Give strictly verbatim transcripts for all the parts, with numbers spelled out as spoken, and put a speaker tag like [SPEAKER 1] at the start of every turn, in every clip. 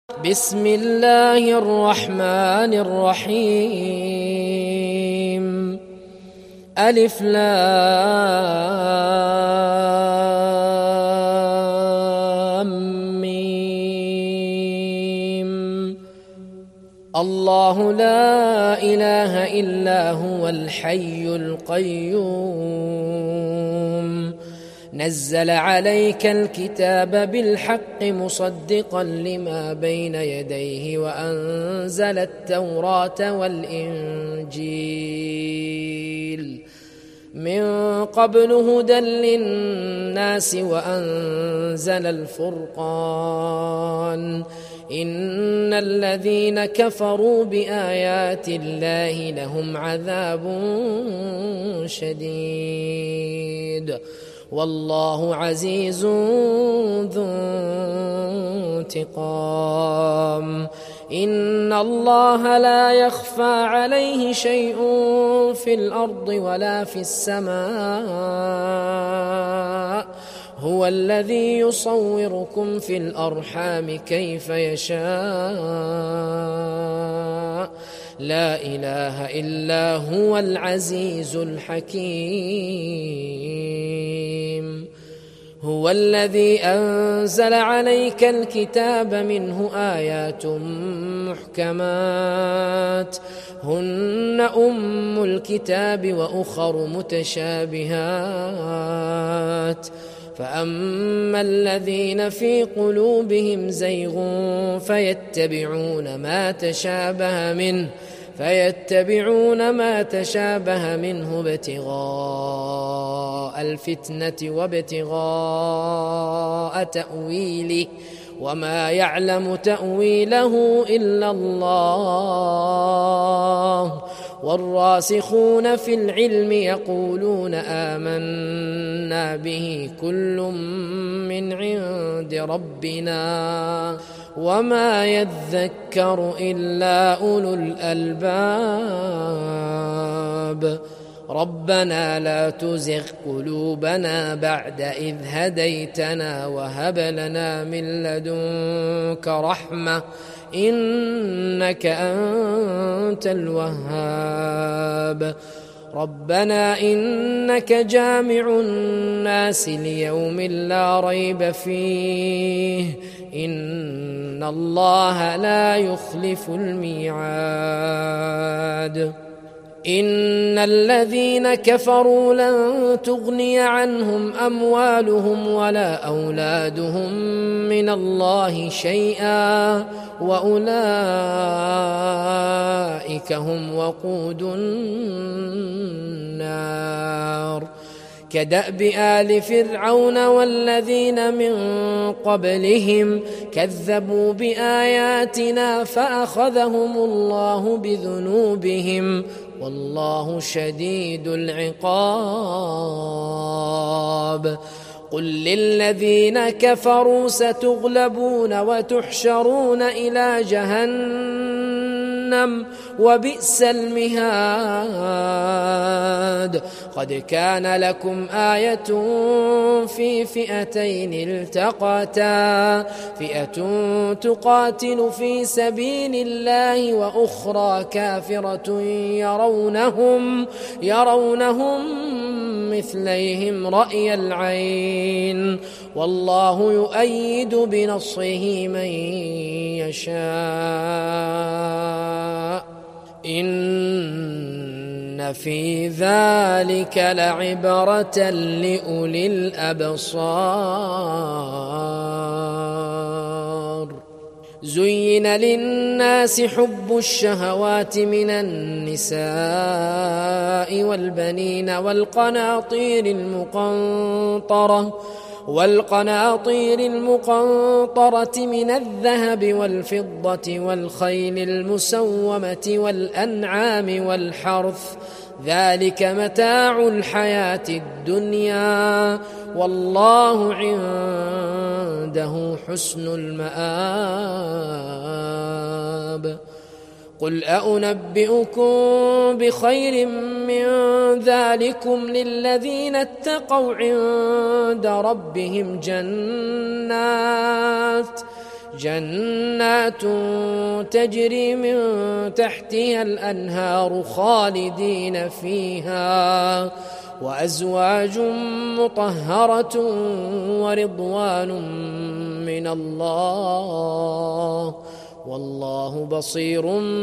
[SPEAKER 1] بسم الله الرحمن الرحيم. ألف لام ميم. الله لا إله إلا هو الحي القيوم نزل عليك الكتاب بالحق مصدقا لما بين يديه وأنزل التوراة والإنجيل من قبل هدى للناس وأنزل الفرقان إن الذين كفروا بآيات الله لهم عذاب شديد والله عزيز ذو انتقام. إن الله لا يخفى عليه شيء في الأرض ولا في السماء هو الذي يصوركم في الأرحام كيف يشاء لا إله إلا هو العزيز الحكيم. هو الذي أنزل عليك الكتاب منه آيات محكمات هن أم الكتاب وأخر متشابهات فأما الذين في قلوبهم زيغ فيتبعون ما تشابه منه فيتبعون ما تشابه منه ابتغاء الفتنة وابتغاء تأويله وما يعلم تأويله إلا الله والراسخون في العلم يقولون آمنا به كل من عند ربنا وما يذكر إلا أولو الألباب. ربنا لا تزغ قلوبنا بعد إذ هديتنا وهب لنا من لدنك رحمة إنك أنت الوهاب. ربنا إنك جامع الناس ليوم لا ريب فيه إن الله لا يخلف الميعاد. إن الذين كفروا لن تغني عنهم أموالهم ولا أولادهم من الله شيئا وأولئك هم وقود النار كدأب آل فرعون والذين من قبلهم كذبوا بآياتنا فأخذهم الله بذنوبهم والله شديد العقاب. قل للذين كفروا ستغلبون وتحشرون إلى جهنم وبئس المهاد. قد كان لكم آية في فئتين التقتا فئة تقاتل في سبيل الله وأخرى كافرة يرونهم يرونهم مثليهم رأي العين والله يؤيد بنصره من يشاء إن في ذلك لعبرة لأولي الأبصار. زين للناس حب الشهوات من النساء والبنين والقناطير المقنطرة والقناطير المقنطرة من الذهب والفضة والخيل المسومة والأنعام والحرث ذلك متاع الحياة الدنيا والله عنده حسن المآب. قل أنبئكم بخير من ذلكم للذين اتقوا عند ربهم جنات جنات تجري من تحتها الأنهار خالدين فيها وأزواج مطهرة ورضوان من الله والله بصير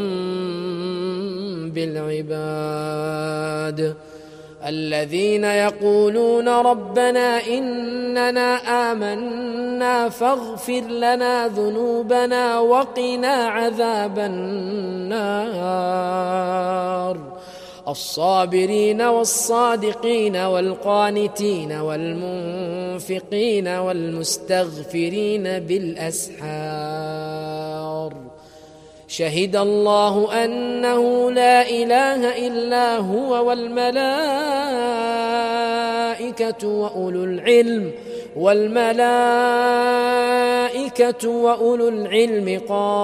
[SPEAKER 1] بالعباد. الذين يقولون ربنا إننا آمنا فاغفر لنا ذنوبنا وقنا عذاب النار الصابرين والصادقين والقانتين والمنفقين والمستغفرين بالأسحار شهد الله أنه لا إله إلا هو والملائكة وأولو العلم والملائكة وأولو العلم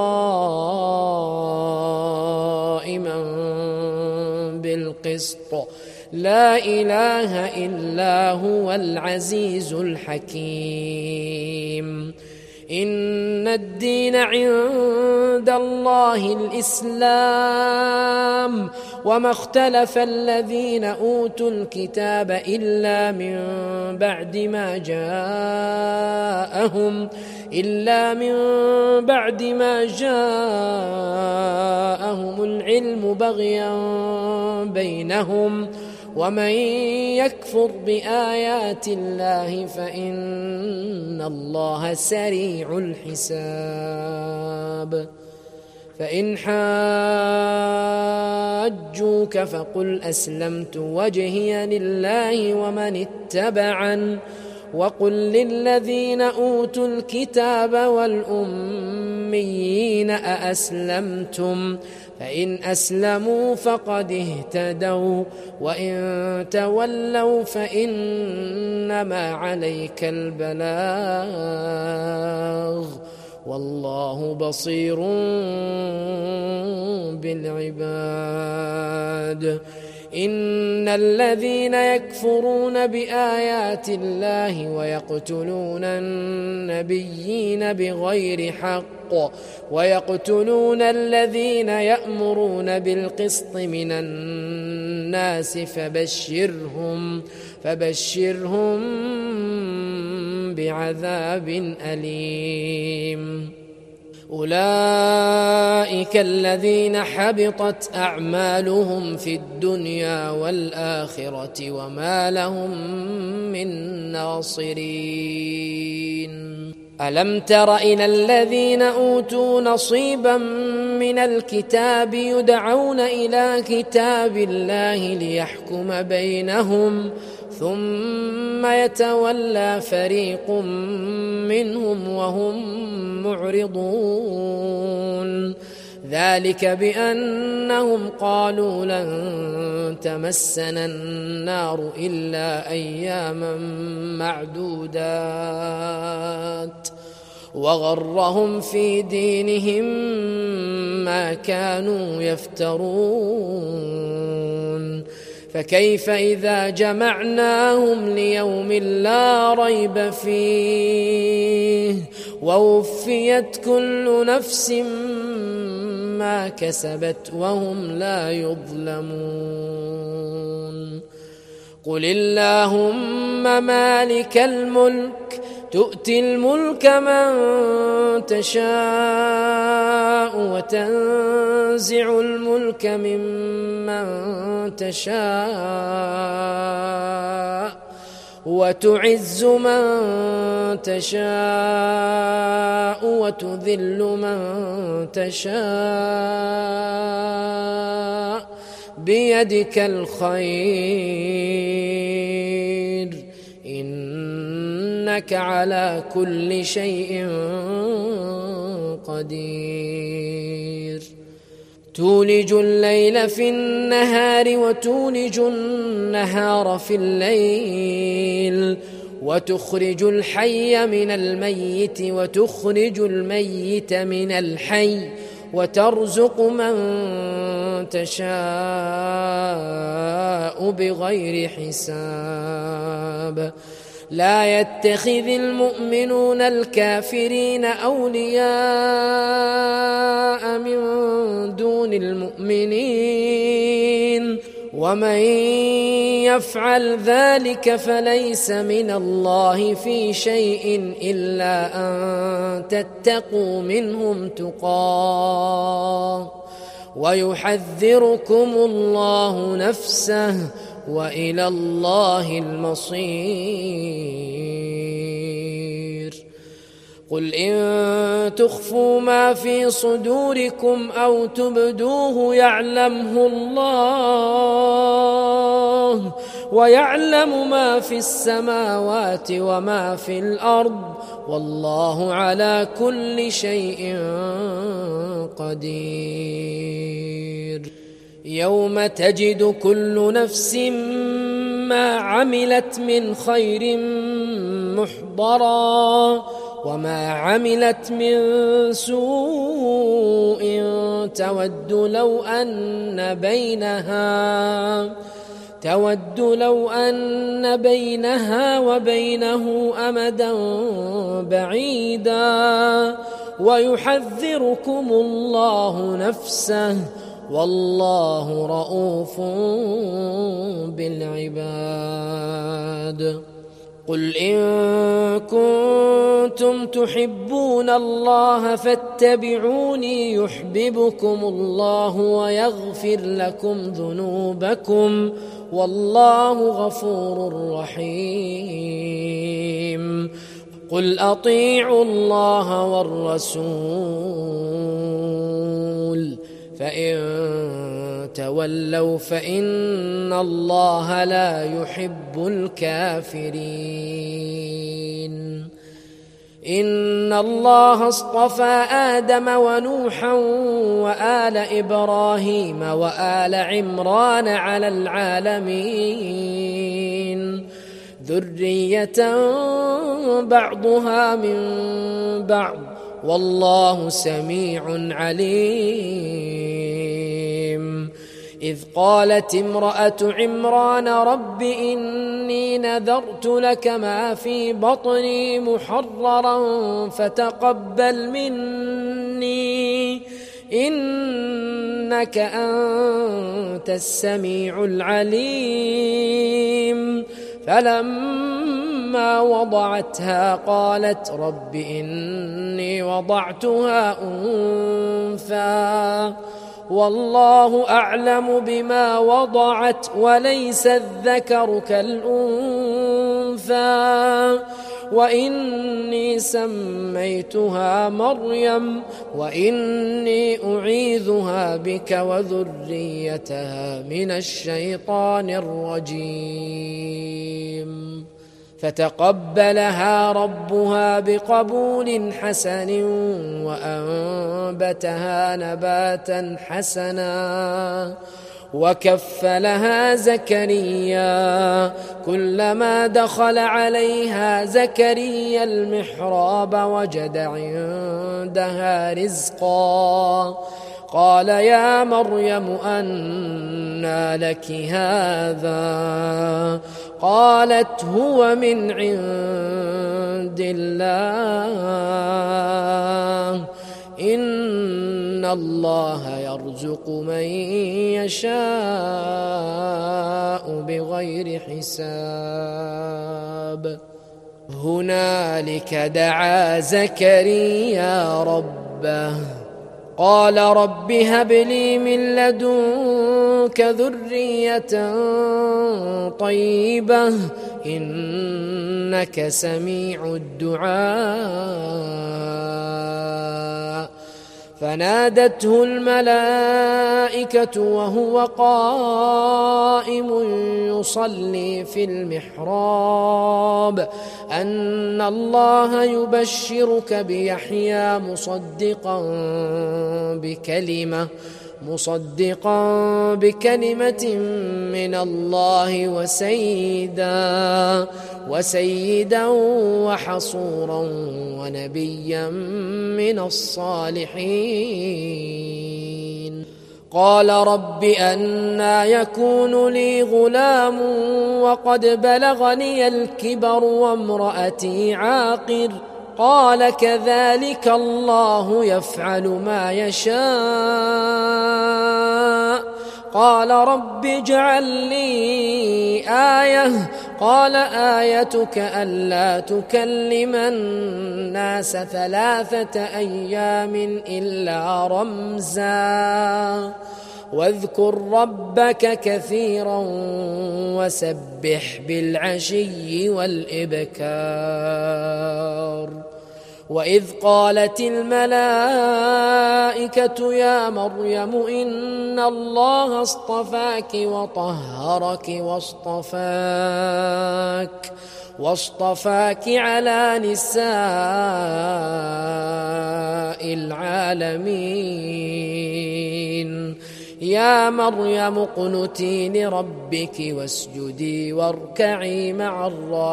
[SPEAKER 1] قائما بالقسط لا إله إلا هو العزيز الحكيم. إن الدين عند الله الإسلام وما اختلف الذين أوتوا الكتاب إلا من بعد ما جاءهم إلا من بعد ما جاءهم العلم بغيا بينهم ومن يكفر بآيات الله فإن الله سريع الحساب. فإن حاجوك فقل أسلمت وجهي لله ومن اتبعن وقل للذين أوتوا الكتاب والأميين أأسلمتم فإن أسلموا فقد اهتدوا وإن تولوا فإنما عليك البلاغ والله بصير بالعباد. إن الذين يكفرون بآيات الله ويقتلون النبيين بغير حق ويقتلون الذين يأمرون بالقسط من الناس فبشرهم فبشرهم بعذاب أليم. أولئك الذين حبطت أعمالهم في الدنيا والآخرة وما لهم من ناصرين. ألم تر إلى الذين أوتوا نصيبا من الكتاب يدعون إلى كتاب الله ليحكم بينهم ثم يتولى فريق منهم وهم معرضون ذلك بأنهم قالوا لن تمسنا النار إلا أياما معدودات وغرهم في دينهم ما كانوا يفترون فكيف إذا جمعناهم ليوم لا ريب فيه ووفيت كل نفس ما كسبت وهم لا يظلمون. قل اللهم مالك الملك تؤتي الملك من تشاء وتنزع الملك ممن تشاء وتعز من تشاء وتذل من تشاء بيدك الخير إنك على كل شيء قدير. تولج الليل في النهار وتولج النهار في الليل وتخرج الحي من الميت وتخرج الميت من الحي وترزق من تشاء بغير حساب. لا يتخذ المؤمنون الكافرين أولياء من دون المؤمنين ومن يفعل ذلك فليس من الله في شيء إلا أن تتقوا منهم تقاه ويحذركم الله نفسه وإلى الله المصير. قل إن تخفوا ما في صدوركم أو تبدوه يعلمه الله ويعلم ما في السماوات وما في الأرض والله على كل شيء قدير. يوم تجد كل نفس ما عملت من خير محضرا وما عملت من سوء تود لو أن بينها تود لو أن بينها وبينه أمدا بعيدا ويحذركم الله نفسه والله رؤوف بالعباد. قل إن كنتم تحبون الله فاتبعوني يحببكم الله ويغفر لكم ذنوبكم والله غفور رحيم. قل أطيعوا الله والرسول فإن تولوا فإن الله لا يحب الكافرين. إن الله اصطفى آدم ونوحا وآل إبراهيم وآل عمران على العالمين ذرية بعضها من بعض والله سميع عليم. إذ قالت امرأة عمران رب إني نذرت لك ما في بطني محررا فتقبل مني إنك أنت السميع العليم. فلما وضعتها قالت رب إني وضعتها أنثى والله أعلم بما وضعت وليس الذكر كالأنثى وإني سميتها مريم وإني أعيذها بك وذريتها من الشيطان الرجيم. فتقبلها ربها بقبول حسن وأنبتها نباتا حسنا وكفلها زكريا كلما دخل عليها زكريا المحراب وجد عندها رزقا قال يا مريم أنى لك هذا قالت هو من عند الله إن الله يرزق من يشاء بغير حساب. هنالك دعا زكريا ربه قال رب هب لي من لدنك ذرية طيبة إنك سميع الدعاء. فنادته الملائكة وهو قائم يصلي في المحراب أن الله يبشرك بيحيى مصدقا بكلمة مصدقا بكلمة من الله وسيدا وسيدا وحصورا ونبيا من الصالحين. قال رب أنى يكون لي غلام وقد بلغني الكبر وامرأتي عاقر قال كذلك الله يفعل ما يشاء قال رب اجعل لي آية قال آيتك ألا تكلم الناس ثلاثة أيام إلا رمزا واذكر ربك كثيرا وسبح بالعشي والإبكار وإذ قالت الملائكة يا مريم إن الله اصطفاك وطهرك واصطفاك واصطفاك على نساء العالمين يا مريم اقنتي لربك واسجدي واركعي مع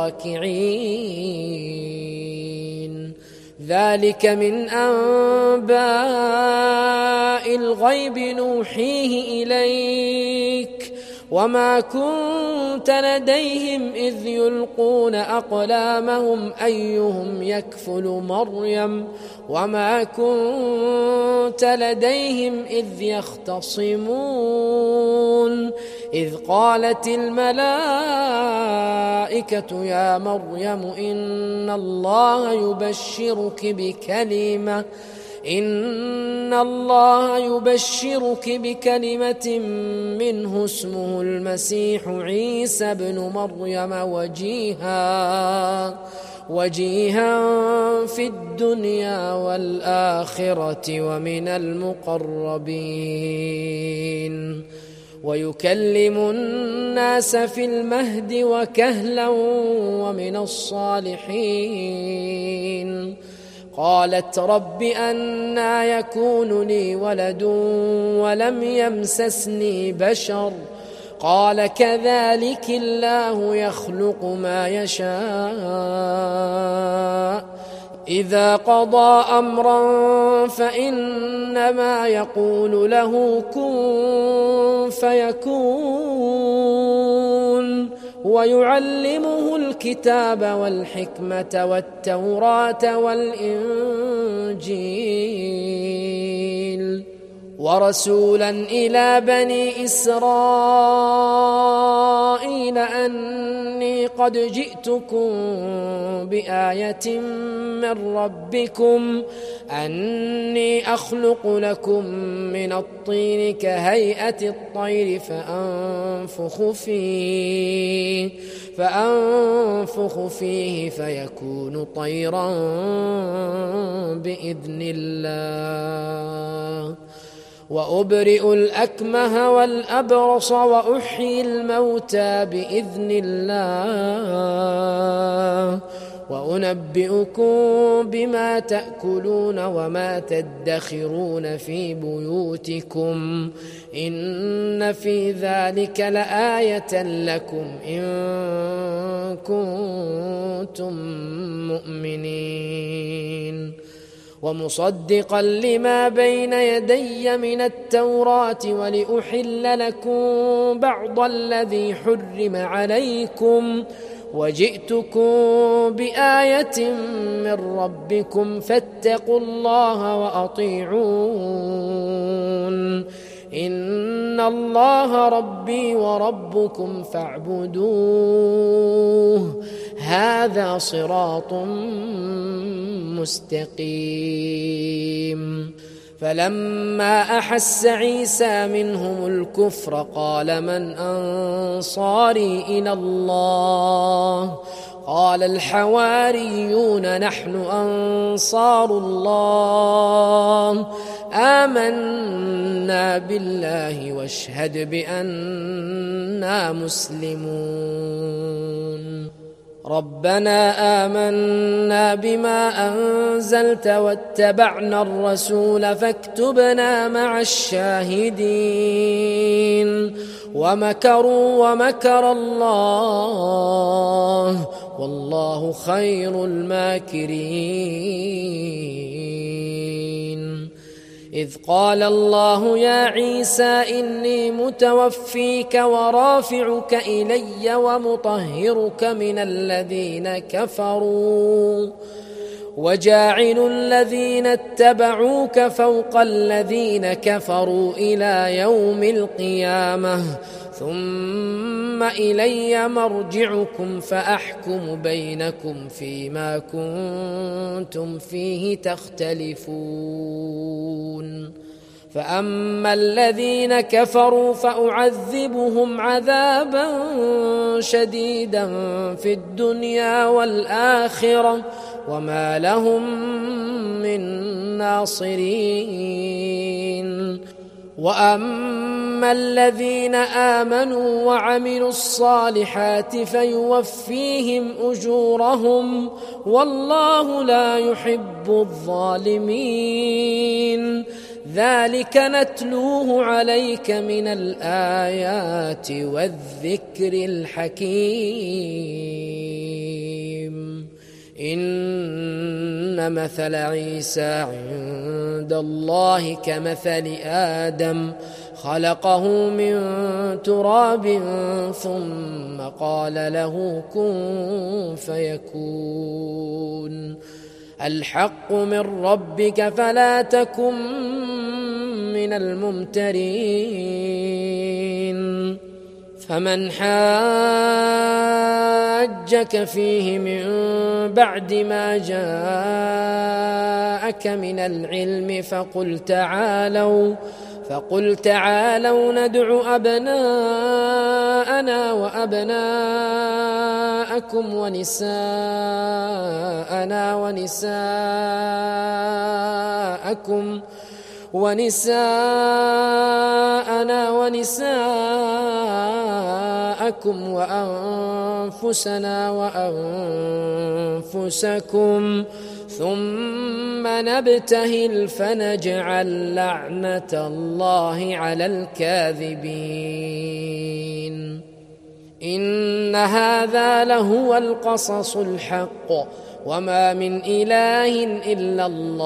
[SPEAKER 1] الراكعين ذلك من أنباء الغيب نوحيه إليك وما كنت لديهم إذ يلقون أقلامهم أيهم يكفل مريم وما كنت لديهم إذ يختصمون إذ قالت الملائكة يا مريم إن الله يبشرك بكلمة إن الله يبشرك بكلمة منه اسمه المسيح عيسى بن مريم وجيها وجيها في الدنيا والآخرة ومن المقربين ويكلم الناس في المهد وكهلا ومن الصالحين قالت رب أنى يكون لي ولد ولم يمسسني بشر قال كذلك الله يخلق ما يشاء إذا قضى أمرا فإنما يقول له كن فيكون ويعلمه الكتاب والحكمة والتوراة والإنجيل ورسولا إلى بني إسرائيل أني قد جئتكم بآية من ربكم أني أخلق لكم من الطين كهيئة الطير فأنفخ فيه فأنفخ فيه فيكون طيرا بإذن الله وأبرئ الأكمه والأبرص وأحيي الموتى بإذن الله وأنبئكم بما تأكلون وما تدخرون في بيوتكم إن في ذلك لآية لكم إن كنتم مؤمنين ومصدقا لما بين يدي من التوراة ولأحل لكم بعض الذي حرم عليكم وجئتكم بآية من ربكم فاتقوا الله وأطيعون إن الله ربي وربكم فاعبدوه هذا صراط مستقيم فلما أحس عيسى منهم الكفر قال من أنصاري إلى الله قال الحواريون نحن أنصار الله آمنا بالله واشهد بأننا مسلمون ربنا آمنا بما أنزلت واتبعنا الرسول فاكتبنا مع الشاهدين ومكروا ومكر الله والله خير الماكرين إذ قال الله يا عيسى إني متوفيك ورافعك إلي ومطهرك من الذين كفروا وجاعل الذين اتبعوك فوق الذين كفروا إلى يوم القيامة ثم إلي مرجعكم فأحكم بينكم فيما كنتم فيه تختلفون فأما الذين كفروا فأعذبهم عذابا شديدا في الدنيا والآخرة وما لهم من ناصرين وأما الذين آمنوا وعملوا الصالحات فيوفيهم أجورهم والله لا يحب الظالمين ذلك نتلوه عليك من الآيات والذكر الحكيم إن مثل عيسى عند الله كمثل آدم خلقه من تراب ثم قال له كن فيكون الحق من ربك فلا تكن من الممترين فمن حاجك فيه من بعد ما جاءك من العلم فقل تعالوا فقل تعالوا ندع أبناءنا وأبناءكم ونساءنا ونساءكم ونساءنا ونساءكم وأنفسنا وأنفسكم ثم نبتهل فنجعل لعنة الله على الكاذبين إن هذا لهو القصص الحق وما من إله إلا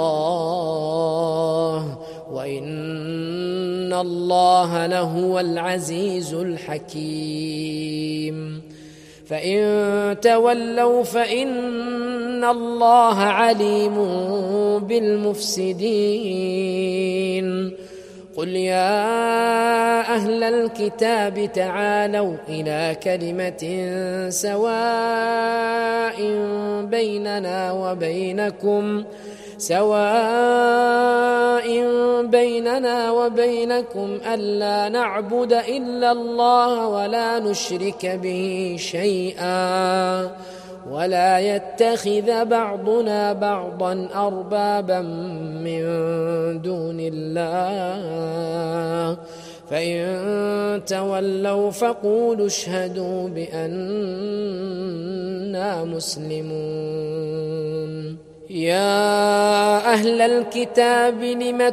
[SPEAKER 1] الله وإن الله لهو العزيز الحكيم فإن تولوا فإن الله عليم بالمفسدين قل يا أهل الكتاب تعالوا إلى كلمة سواء بيننا وبينكم سواء بيننا وبينكم ألا نعبد إلا الله ولا نشرك به شيئا ولا يتخذ بعضنا بعضا أربابا من دون الله فإن تولوا فقولوا اشهدوا بأننا مسلمون يا أهل الكتاب لم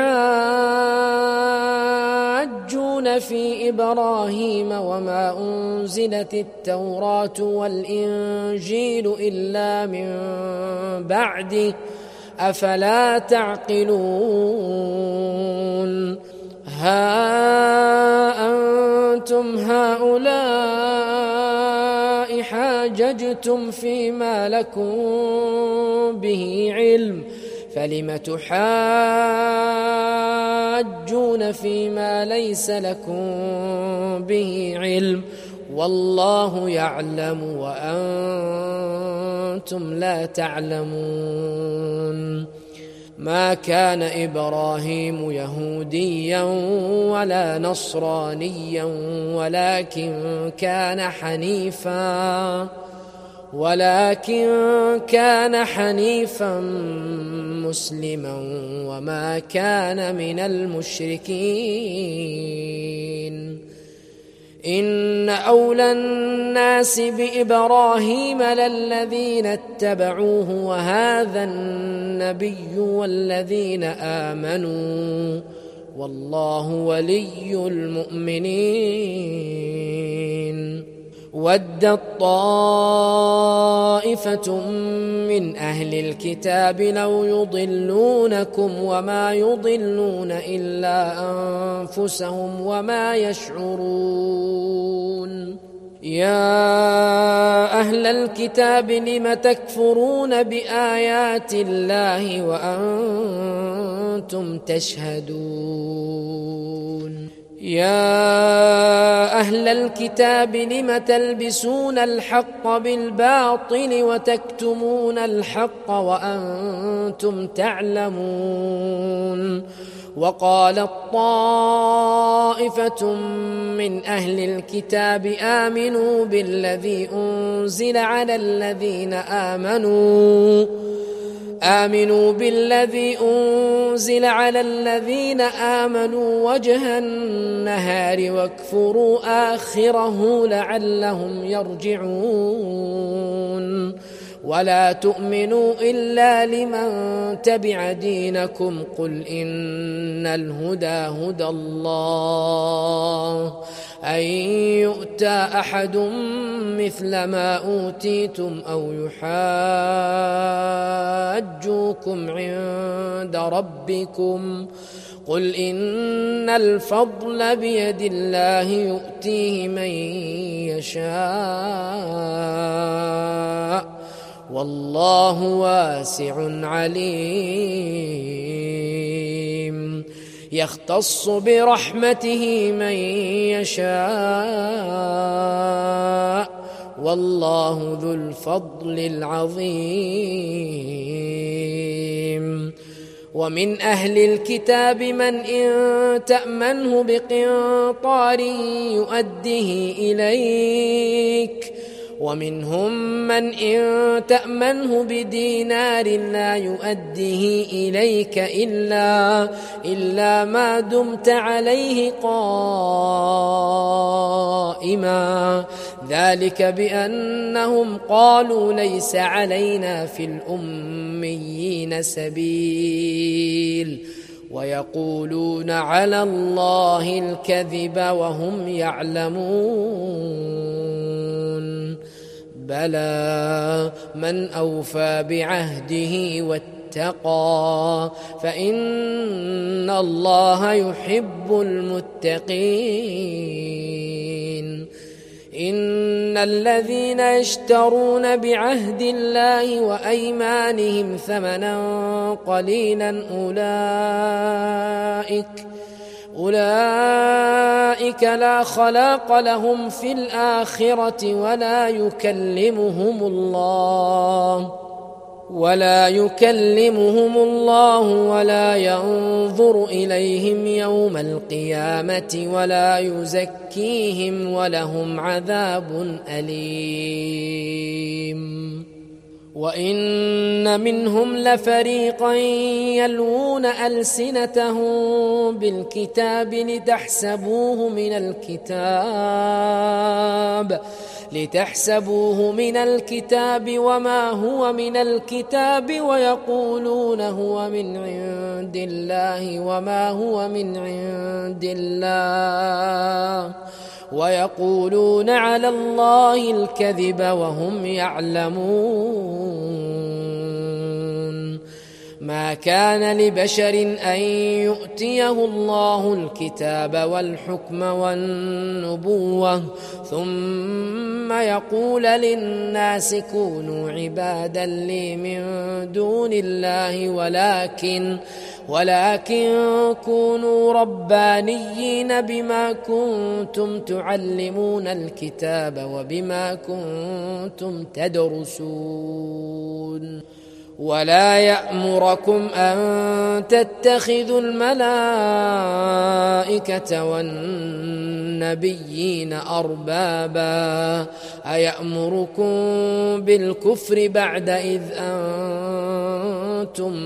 [SPEAKER 1] تحاجون في إبراهيم وما أنزلت التوراة والإنجيل إلا من بعده أفلا تعقلون ها أنتم هؤلاء حاججتم فيما لكم به علم فلم تحاجون فيما ليس لكم به علم والله يعلم وأنتم لا تعلمون ما كان إبراهيم يهوديا ولا نصرانيا ولكن كان حنيفا ولكن كان حنيفا مسلما وما كان من المشركين إن أولى الناس بإبراهيم للذين اتبعوه وهذا النبي والذين آمنوا والله ولي المؤمنين ودت طائفة من أهل الكتاب لو يضلونكم وما يضلون إلا أنفسهم وما يشعرون يا أهل الكتاب لم تكفرون بآيات الله وأنتم تشهدون يا أهل الكتاب لم تلبسون الحق بالباطل وتكتمون الحق وأنتم تعلمون وقالت طائفة من أهل الكتاب آمنوا بالذي أنزل على الذين آمنوا آمنوا بالذي أنزل على الذين آمنوا وجه النهار واكفروا آخره لعلهم يرجعون ولا تؤمنوا إلا لمن تبع دينكم قل إن الهدى هدى الله أن يؤتى أحد مثل ما أوتيتم أو يحاجوكم عند ربكم قل إن الفضل بيد الله يؤتيه من يشاء والله واسع عليم يختص برحمته من يشاء والله ذو الفضل العظيم ومن أهل الكتاب من إن تأمنه بقنطار يؤده إليك ومنهم من إن تأمنه بدينار لا يؤده إليك إلا, إلا ما دمت عليه قائما ذلك بأنهم قالوا ليس علينا في الأميين سبيل ويقولون على الله الكذب وهم يعلمون بلى من أوفى بعهده واتقى فإن الله يحب المتقين إن الذين يشترون بعهد الله وأيمانهم ثمنا قليلا أولئك أولئك لا خلاق لهم في الآخرة ولا يكلمهم الله ولا يكلمهم الله ولا ينظر إليهم يوم القيامة ولا يزكيهم ولهم عذاب أليم وإن منهم لفريقا يلوون ألسنتهم بالكتاب لتحسبوه من الكتاب لتحسبوه من الكتاب وما هو من الكتاب ويقولون هو من عند الله وما هو من عند الله ويقولون على الله الكذب وهم يعلمون ما كان لبشر أن يؤتيه الله الكتاب والحكم والنبوة ثم يقول للناس كونوا عبادا لي من دون الله ولكن ولكن كونوا ربانيين بما كنتم تعلمون الكتاب وبما كنتم تدرسون ولا يأمركم أن تتخذوا الملائكة والنبيين أربابا أيأمركم بالكفر بعد إذ أنتم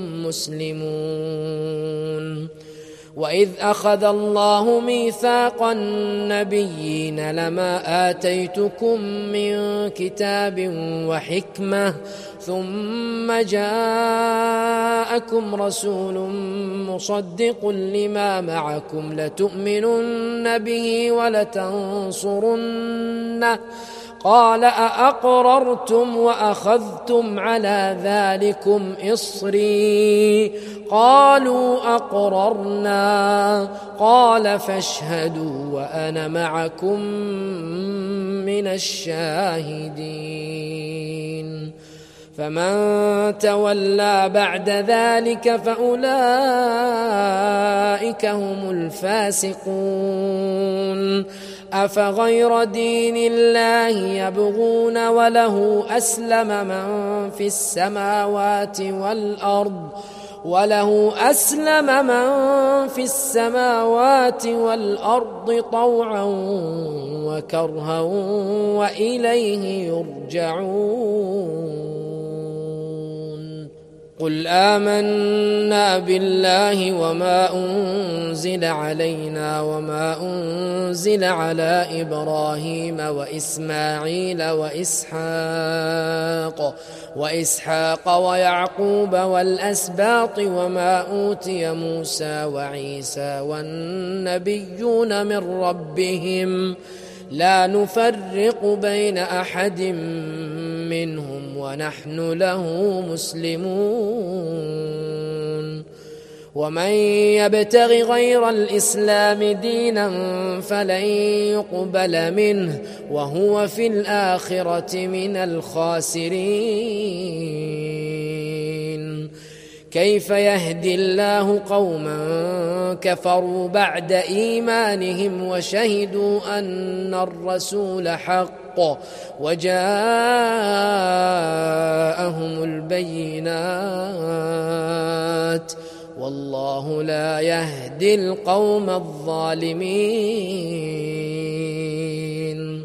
[SPEAKER 1] مسلمون وإذ أخذ الله ميثاق النبيين لما آتيتكم من كتاب وحكمة ثم جاءكم رسول مصدق لما معكم لتؤمنن به ولتنصرنه قال أأقررتم وأخذتم على ذلكم إصري قالوا أقررنا قال فاشهدوا وأنا معكم من الشاهدين فمن تولى بعد ذلك فأولئك هم الفاسقون أفغير دين الله يبغون وله أسلم من في السماوات والأرض وله أسلم من في السماوات والأرض طوعا وكرها وإليه يرجعون قل آمنا بالله وما أنزل علينا وما أنزل على إبراهيم وإسماعيل وإسحاق وإسحاق ويعقوب والأسباط وما أوتي موسى وعيسى والنبيون من ربهم لا نفرق بين أحد منهم ونحن له مسلمون ومن يبتغ غير الإسلام دينا فلن يقبل منه وهو في الآخرة من الخاسرين كيف يهدي الله قوما كفروا بعد إيمانهم وشهدوا أن الرسول حق وجاءهم البينات والله لا يهدي القوم الظالمين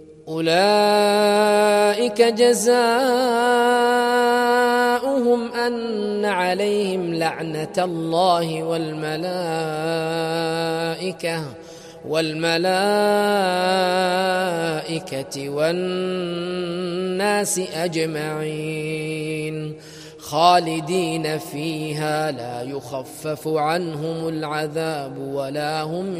[SPEAKER 1] أولئك جزاؤهم أن عليهم لعنة الله والملائكة والملائكة والناس أجمعين خالدين فيها لا يخفف عنهم العذاب ولا هم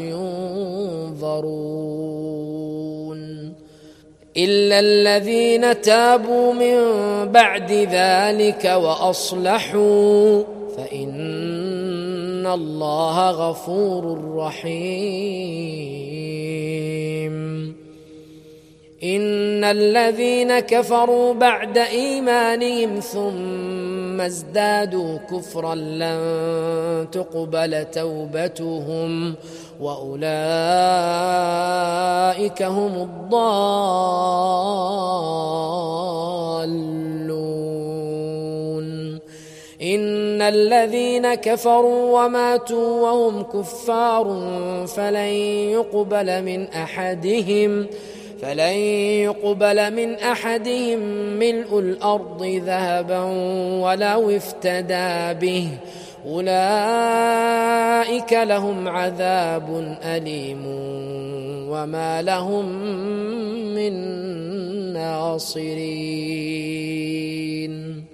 [SPEAKER 1] ينظرون إلا الذين تابوا من بعد ذلك وأصلحوا فإن الله غفور رحيم إن الذين كفروا بعد إيمانهم ثم ازدادوا كفرا لن تقبل توبتهم وأولئك هم الضالون إن الذين كفروا وماتوا وهم كفار فلن يقبل من أحدهم فلن يقبل من أحدهم ملء الأرض ذهبا ولو افتدى به أولئك لهم عذاب أليم وما لهم من ناصرين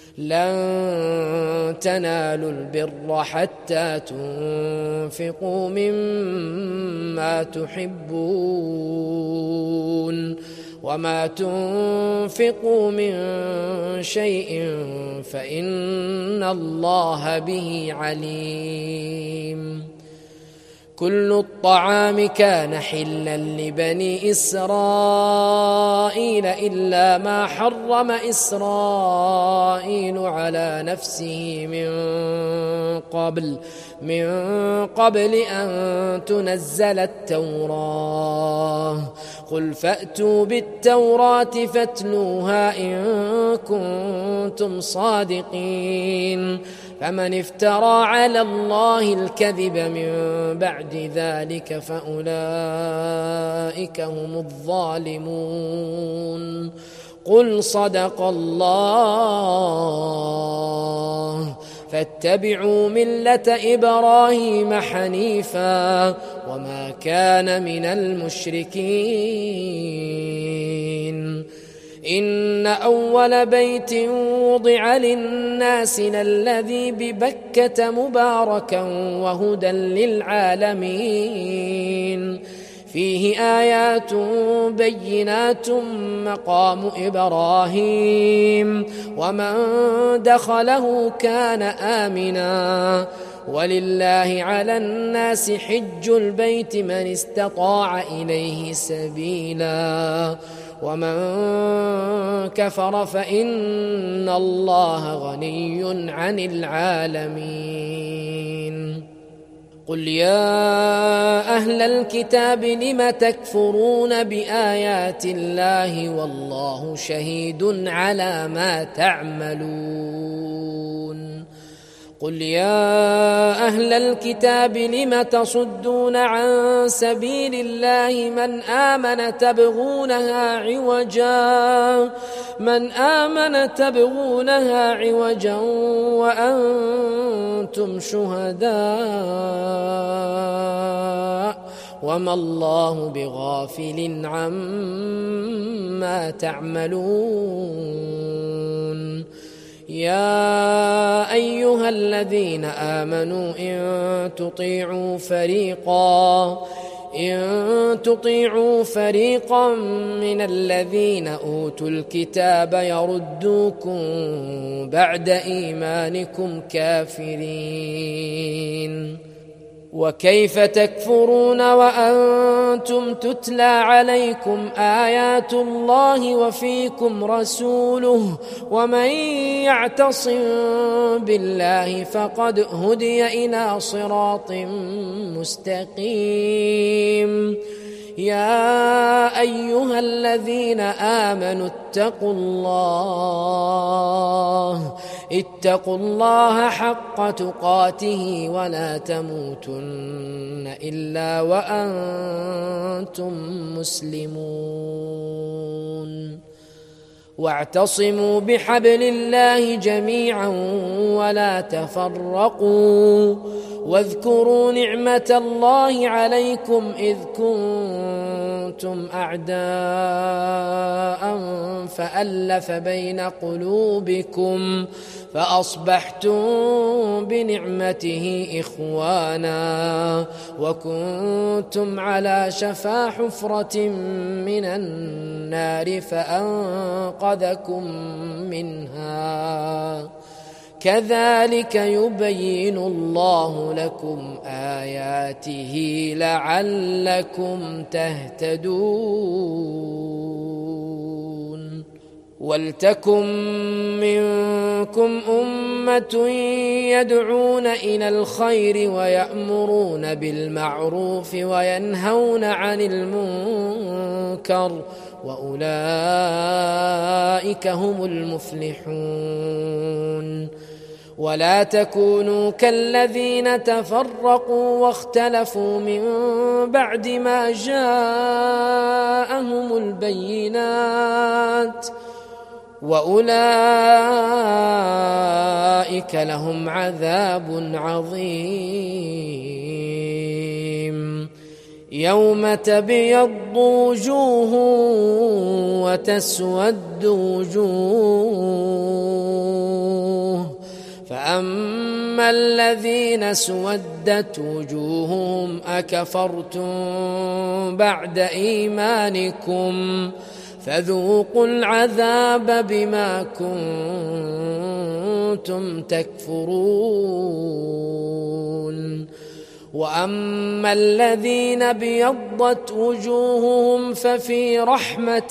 [SPEAKER 1] لن تنالوا البر حتى تنفقوا مما تحبون وما تنفقوا من شيء فإن الله به عليم كل الطعام كان حلا لبني إسرائيل إلا ما حرم إسرائيل على نفسه من قبل من قبل أن تنزل التوراة قل فأتوا بالتوراة فاتلوها إن كنتم صادقين فمن افترى على الله الكذب من بعد ذلك فأولئك هم الظالمون قل صدق الله فاتبعوا ملة إبراهيم حنيفا وما كان من المشركين إن أول بيت وضع للناس للذي ببكة مباركا وهدى للعالمين فيه آيات بينات مقام إبراهيم ومن دخله كان آمنا ولله على الناس حج البيت من استطاع إليه سبيلا ومن كفر فإن الله غني عن العالمين قل يا أهل الكتاب لم تكفرون بآيات الله والله شهيد على ما تعملون قل يا أهل الكتاب لم تصدون عن سبيل الله من آمن تبغونها عوجا من آمن تبغونها عوجا وأنتم شهداء وما الله بغافل عما تعملون يا أيها الذين آمنوا إن تطيعوا فريقا إن تطيعوا فريقا من الذين أوتوا الكتاب يردوكم بعد إيمانكم كافرين وكيف تكفرون وأنتم تتلى عليكم آيات الله وفيكم رسوله ومن يعتصم بالله فقد هدي إلى صراط مستقيم يا أيها الذين آمنوا اتقوا الله اتقوا الله حق تقاته ولا تموتن إلا وأنتم مسلمون واعتصموا بحبل الله جميعا ولا تفرقوا واذكروا نعمة الله عليكم إذ كنتم أعداء فألف بين قلوبكم فأصبحتم بنعمته إخوانا وكنتم على شفا حفرة من النار فأنقذكم منها كذلك يبين الله لكم آياته لعلكم تهتدون ولتكن منكم أمة يدعون إلى الخير ويأمرون بالمعروف وينهون عن المنكر وأولئك هم المفلحون ولا تكونوا كالذين تفرقوا واختلفوا من بعد ما جاءهم البينات وأولئك لهم عذاب عظيم يوم تبيض وجوه وتسود وجوه فأما الذين سودت وجوههم أكفرتم بعد إيمانكم فذوقوا العذاب بما كنتم تكفرون وأما الذين ابيضت وجوههم ففي رحمة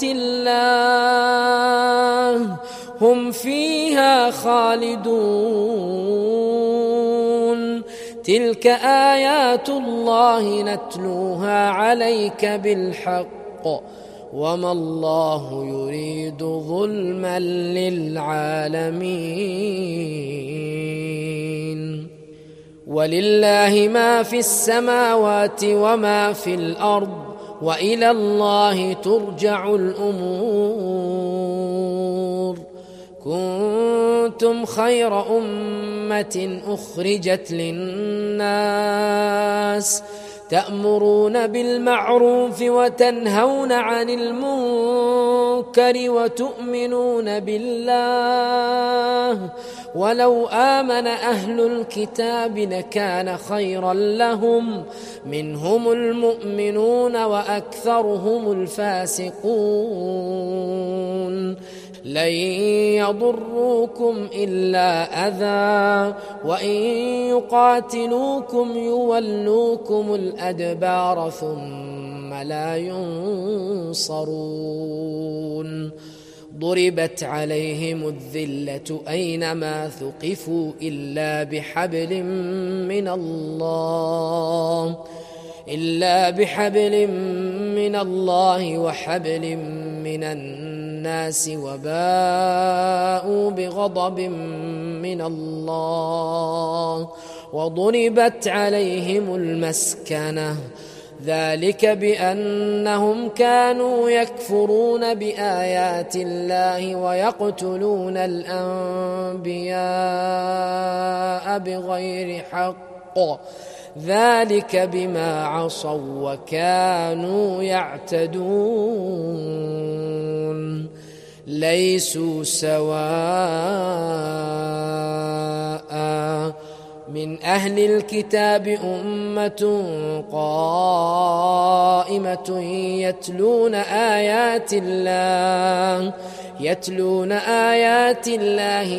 [SPEAKER 1] الله هم فيها خالدون تلك آيات الله نتلوها عليك بالحق وما الله يريد ظلما للعالمين ولله ما في السماوات وما في الأرض وإلى الله ترجع الأمور كنتم خير أمة أخرجت للناس تأمرون بالمعروف وتنهون عن المنكر المنكر وتؤمنون بالله ولو آمن أهل الكتاب لكان خيرا لهم منهم المؤمنون وأكثرهم الفاسقون لن يضروكم إلا أذى وإن يقاتلوكم يولوكم الأدبار ثم لا ينصرون ضربت عليهم الذلة أينما ثقفوا إلا بحبل من الله إلا بحبل من الله وحبل من الناس وباءوا بغضب من الله وضربت عليهم المسكنة ذلك بأنهم كانوا يكفرون بآيات الله ويقتلون الأنبياء بغير حق ذلك بما عصوا وكانوا يعتدون ليسوا سواء من أهل الكتاب أمة قائمة يتلون آيات الله يتلون آيات الله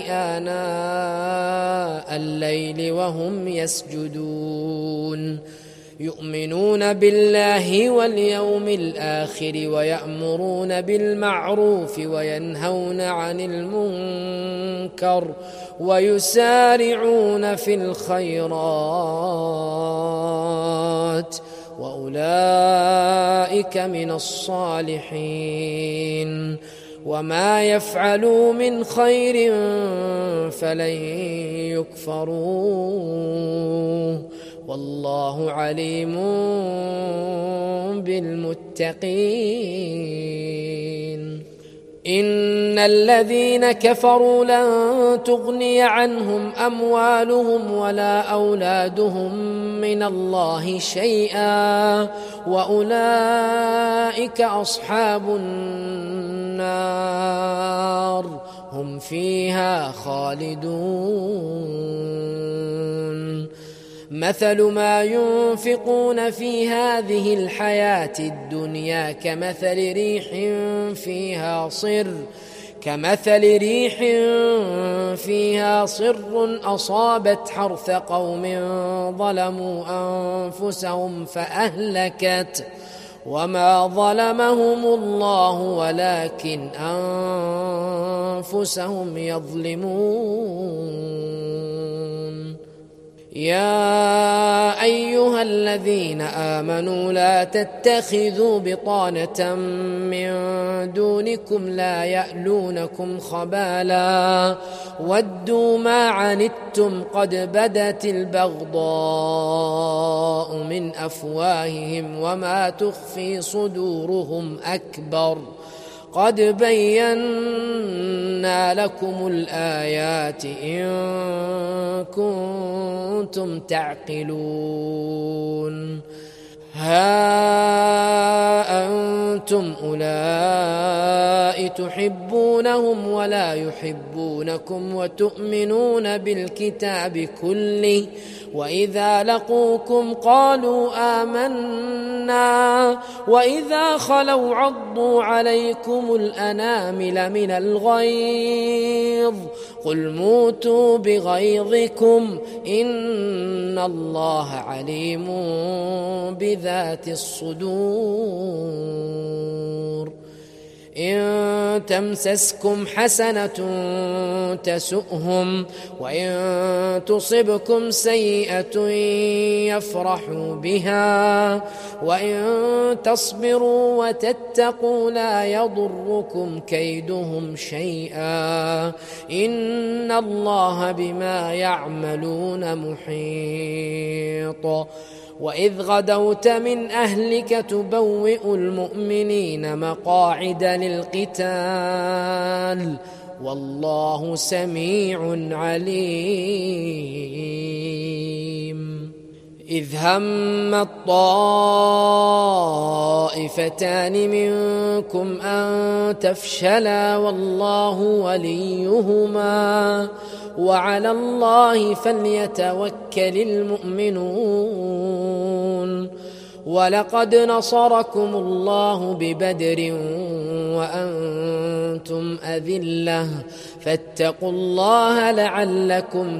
[SPEAKER 1] آناء الليل وهم يسجدون يؤمنون بالله واليوم الآخر ويأمرون بالمعروف وينهون عن المنكر ويسارعون في الخيرات وأولئك من الصالحين وما يفعلوا من خير فلن يكفروه والله عليم بالمتقين إن الذين كفروا لن تغني عنهم أموالهم ولا أولادهم من الله شيئا وأولئك أصحاب النار هم فيها خالدون مثل ما ينفقون في هذه الحياة الدنيا كمثل ريح فيها صر كمثل ريح فيها صر أصابت حرث قوم ظلموا أنفسهم فأهلكت وما ظلمهم الله ولكن أنفسهم يظلمون يا أيها الذين آمنوا لا تتخذوا بطانة من دونكم لا يألونكم خبالا ودوا ما عنتم قد بدت البغضاء من أفواههم وما تخفي صدورهم أكبر قد بينا لكم الآيات إن كنتم تعقلون ها أنتم أولئك تحبونهم ولا يحبونكم وتؤمنون بالكتاب كله وإذا لقوكم قالوا آمنا وإذا خلوا عضوا عليكم الأنامل من الغيظ قل موتوا بغيظكم إن الله عليم بذات الصدور إن تمسسكم حسنة تسؤهم وإن تصبكم سيئة يفرحوا بها وإن تصبروا وتتقوا لا يضركم كيدهم شيئا إن الله بما يعملون محيط وإذ غدوت من أهلك تبوئ المؤمنين مقاعد للقتال والله سميع عليم إذ هم الطائفتان منكم أن تفشلا والله وليهما وعلى الله فليتوكل المؤمنون ولقد نصركم الله ببدر وأنتم أذلة فاتقوا الله لعلكم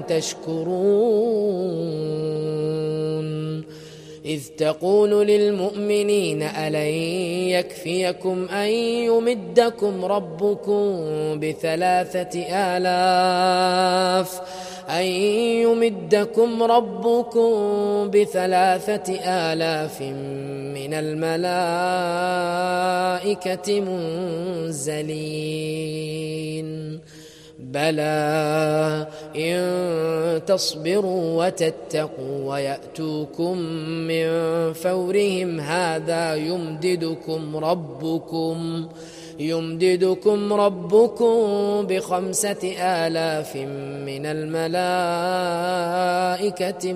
[SPEAKER 1] تشكرون إذ تقول للمؤمنين ألن يكفيكم أن يمدكم ربكم بثلاثة آلاف أن يمدكم ربكم بثلاثة آلاف من الملائكة منزلين بلى إن تصبروا وتتقوا ويأتوكم من فورهم هذا يمددكم ربكم يمددكم ربكم بخمسة آلاف من الملائكة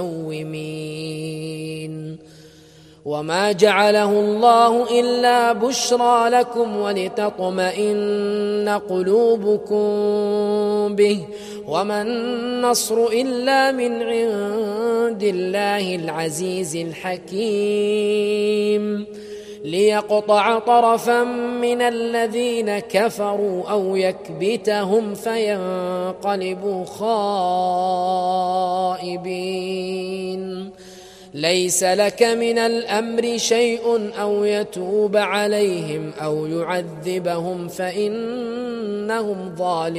[SPEAKER 1] مسومين وما جعله الله إلا بشرى لكم ولتطمئن قلوبكم به وما النصر إلا من عند الله العزيز الحكيم ليقطع طرفا من الذين كفروا أو يكبتهم فينقلبوا خائبين ليس لك من الأمر شيء أو يتوب عليهم أو يعذبهم فإنهم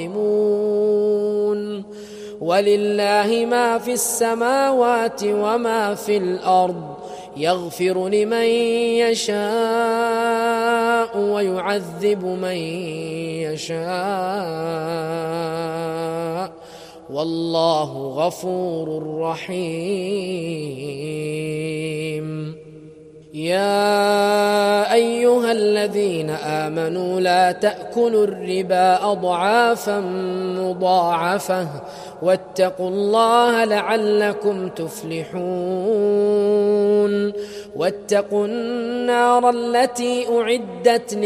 [SPEAKER 1] ظالمون ولله ما في السماوات وما في الأرض يغفر لمن يشاء ويعذب من يشاء والله غفور رحيم يا أيها الذين آمنوا لا تأكلوا الربا أضعافا مضاعفة واتقوا الله لعلكم تفلحون واتقوا النار التي أعدت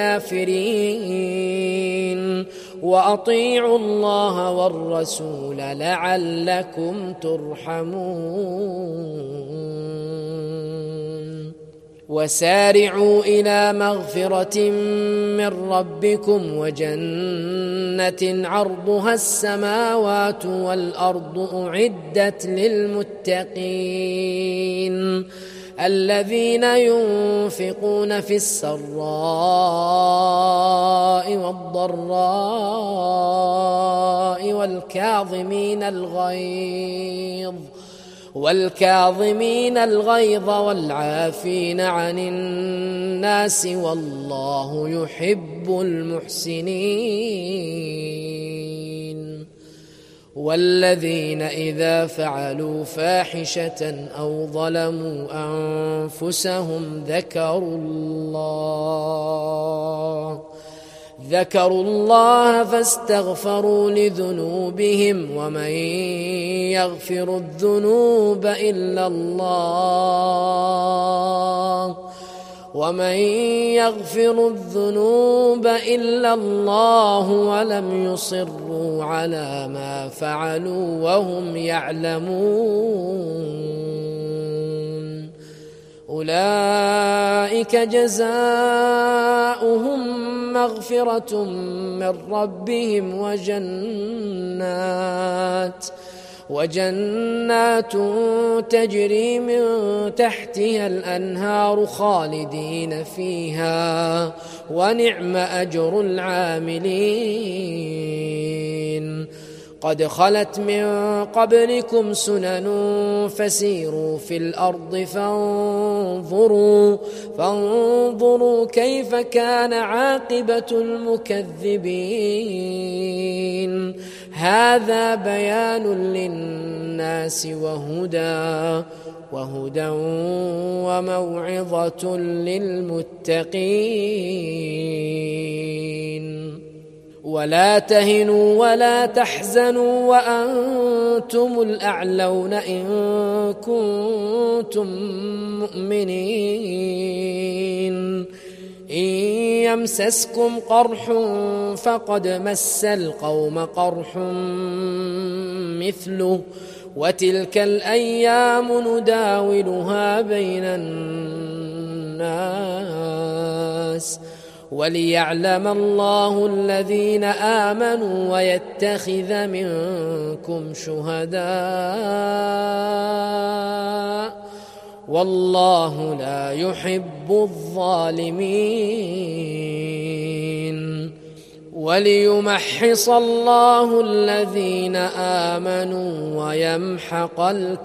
[SPEAKER 1] للكافرين وأطيعوا الله والرسول لعلكم ترحمون وسارعوا إلى مغفرة من ربكم وجنة عرضها السماوات والأرض أعدت للمتقين الذين ينفقون في السراء والضراء والكاظمين الغيظ والكاظمين الغيظ والعافين عن الناس والله يحب المحسنين والذين إذا فعلوا فاحشة أو ظلموا أنفسهم ذكروا الله ذكروا الله فاستغفروا لذنوبهم ومن يغفر الذنوب إلا الله ومن يغفر الذنوب إلا الله ولم يصروا على ما فعلوا وهم يعلمون أولئك جزاؤهم مغفرة من ربهم وجنات وجنات تجري من تحتها الأنهار خالدين فيها ونعم أجر العاملين قد خلت من قبلكم سنن فسيروا في الأرض فانظروا فانظروا كيف كان عاقبة المكذبين هذا بيان للناس وهدى وهدى وموعظة للمتقين ولا تهنوا ولا تحزنوا وأنتم الأعلون إن كنتم مؤمنين إن يمسسكم قرح فقد مس القوم قرح مثله وتلك الأيام نداولها بين الناس وليعلم الله الذين آمنوا ويتخذ منكم شهداء والله لا يحب الظالمين وليمحص الله الذين آمنوا ويمحق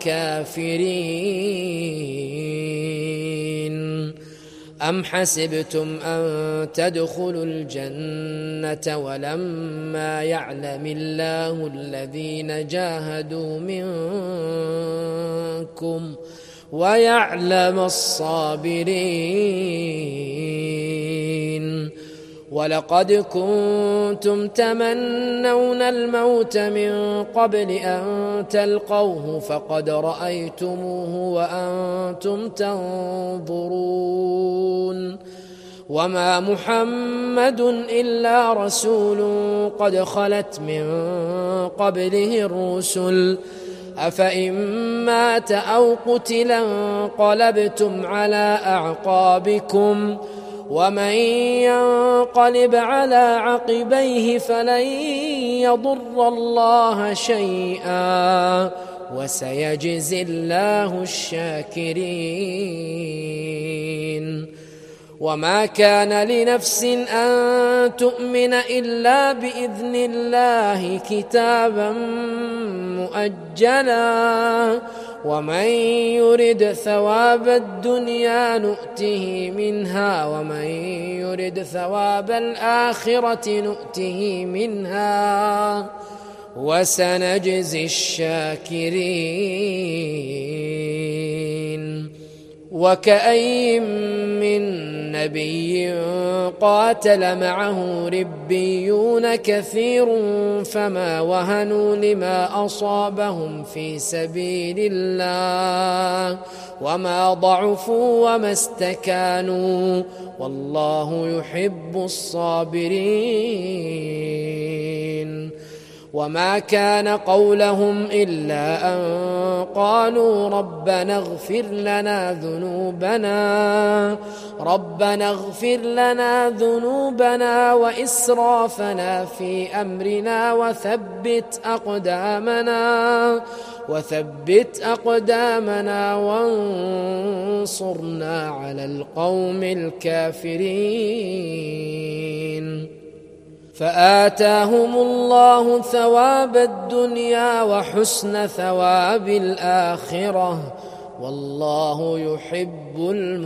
[SPEAKER 1] الكافرين أم حسبتم أن تدخلوا الجنة ولما يعلم الله الذين جاهدوا منكم ويعلم الصابرين ولقد كنتم تمنون الموت من قبل أن تلقوه فقد رأيتموه وأنتم تنظرون وما محمد إلا رسول قد خلت من قبله الرسل أفإن مات أو قتلا انقلبتم على أعقابكم ومن ينقلب على عقبيه فلن يضر الله شيئا وسيجزي الله الشاكرين وما كان لنفس أن تؤمن إلا بإذن الله كتابا مؤجلا ومن يرد ثواب الدنيا نؤته منها ومن يرد ثواب الآخرة نؤته منها وسنجزي الشاكرين وكأي من نبي قاتل معه ربيون كثير فما وهنوا لما أصابهم في سبيل الله وما ضعفوا وما استكانوا والله يحب الصابرين وما كان قولهم إلا أن قالوا ربنا اغفر لنا ذنوبنا ربنا اغفر لنا ذنوبنا وإسرافنا في أمرنا وثبت أقدامنا وثبت أقدامنا وانصرنا على القوم الكافرين فآتاهم الله ثواب الدنيا وحسن ثواب الآخرة والله يحب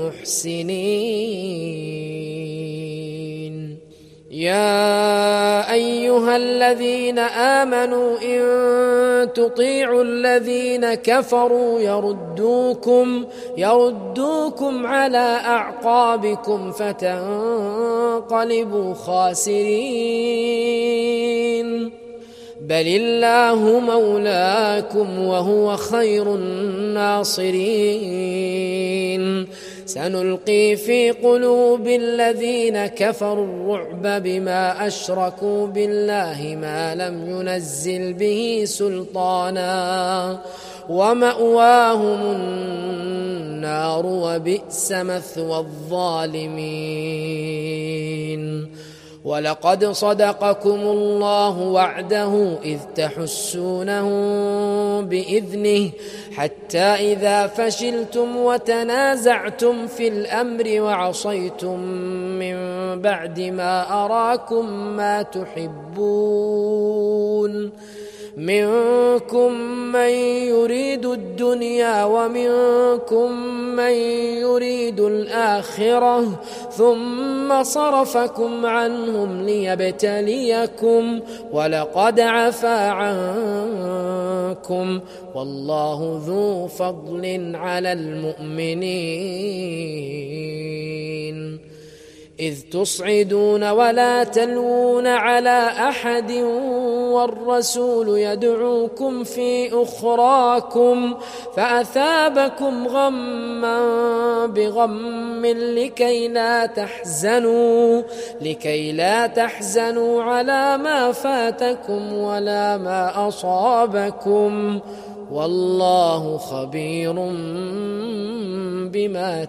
[SPEAKER 1] المحسنين يا أيها الذين آمنوا إن تطيعوا الذين كفروا يردوكم يردوكم على أعقابكم فتنقلبوا خاسرين بل الله مولاكم وهو خير الناصرين سنلقي في قلوب الذين كفروا الرعب بما أشركوا بالله ما لم ينزل به سلطانا ومأواهم النار وبئس مثوى الظالمين ولقد صدقكم الله وعده إذ تحسونهم بإذنه حتى إذا فشلتم وتنازعتم في الأمر وعصيتم من بعد ما أراكم ما تحبون منكم من يريد الدنيا ومنكم من يريد الآخرة ثم صرفكم عنهم ليبتليكم ولقد عفا عنكم والله ذو فضل على المؤمنين إذ تصعدون ولا تلوون على أحد والرسول يدعوكم في أخراكم فأثابكم غما بغم لكي لا تحزنوا لكي لا تحزنوا على ما فاتكم ولا ما أصابكم والله خبير بما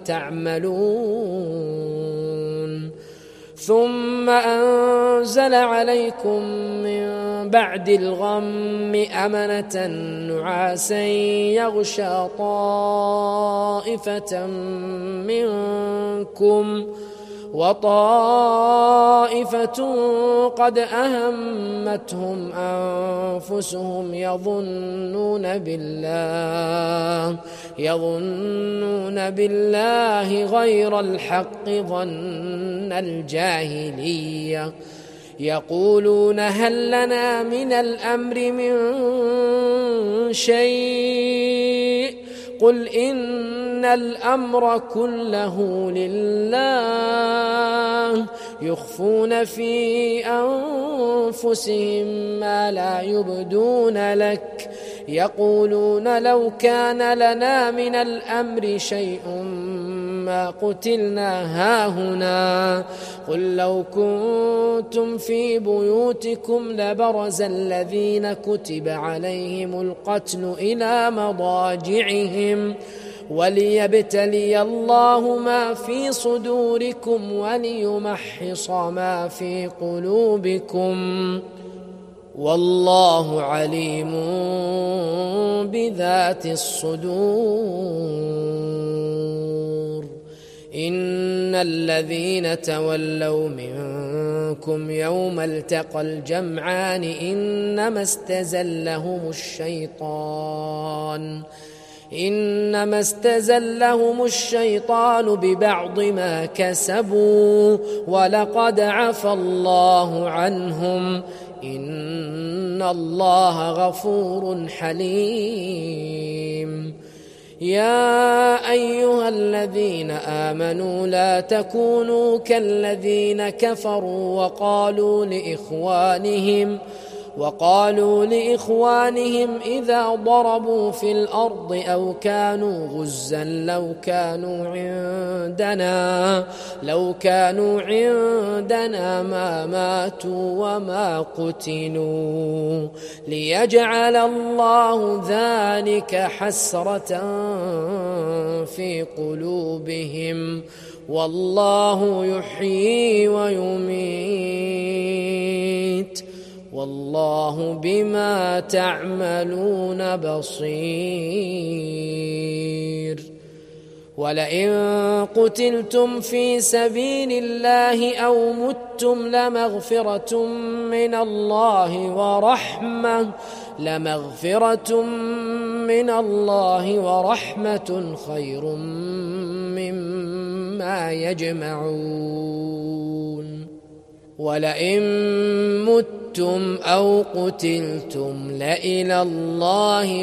[SPEAKER 1] تعملون. ثم أنزل عليكم من بعد الغم أمنة نعاسا يغشى طائفة منكم وطائفة قد أهمتهم أنفسهم يظنون بالله يظنون بالله غير الحق ظن الجاهلية يقولون هل لنا من الأمر من شيء قل إن الأمر كله لله يخفون في أنفسهم ما لا يبدون لك يقولون لو كان لنا من الأمر شيء ما قتلنا هاهنا قل لو كنتم في بيوتكم لبرز الذين كتب عليهم القتل إلى مضاجعهم وليبتلي الله ما في صدوركم وليمحص ما في قلوبكم والله عليم بذات الصدور. إن الذين تولوا منكم يوم التقى الجمعان إنما استزلهم الشيطان إنما استزلهم الشيطان ببعض ما كسبوا ولقد عفى الله عنهم إن الله غفور حليم. يا أيها الذين آمنوا لا تكونوا كالذين كفروا وقالوا لإخوانهم وقالوا لإخوانهم إذا ضربوا في الأرض أو كانوا غزا لو كانوا عندنا لو كانوا عندنا ما ماتوا وما قتلوا ليجعل الله ذلك حسرة في قلوبهم والله يحيي ويميت والله بما تعملون بصير. ولئن قتلتم في سبيل الله أو متم لمغفرة من الله ورحمة لمغفرة من الله ورحمة خير مما يجمعون. ولئن متم أو قتلتم لإلى الله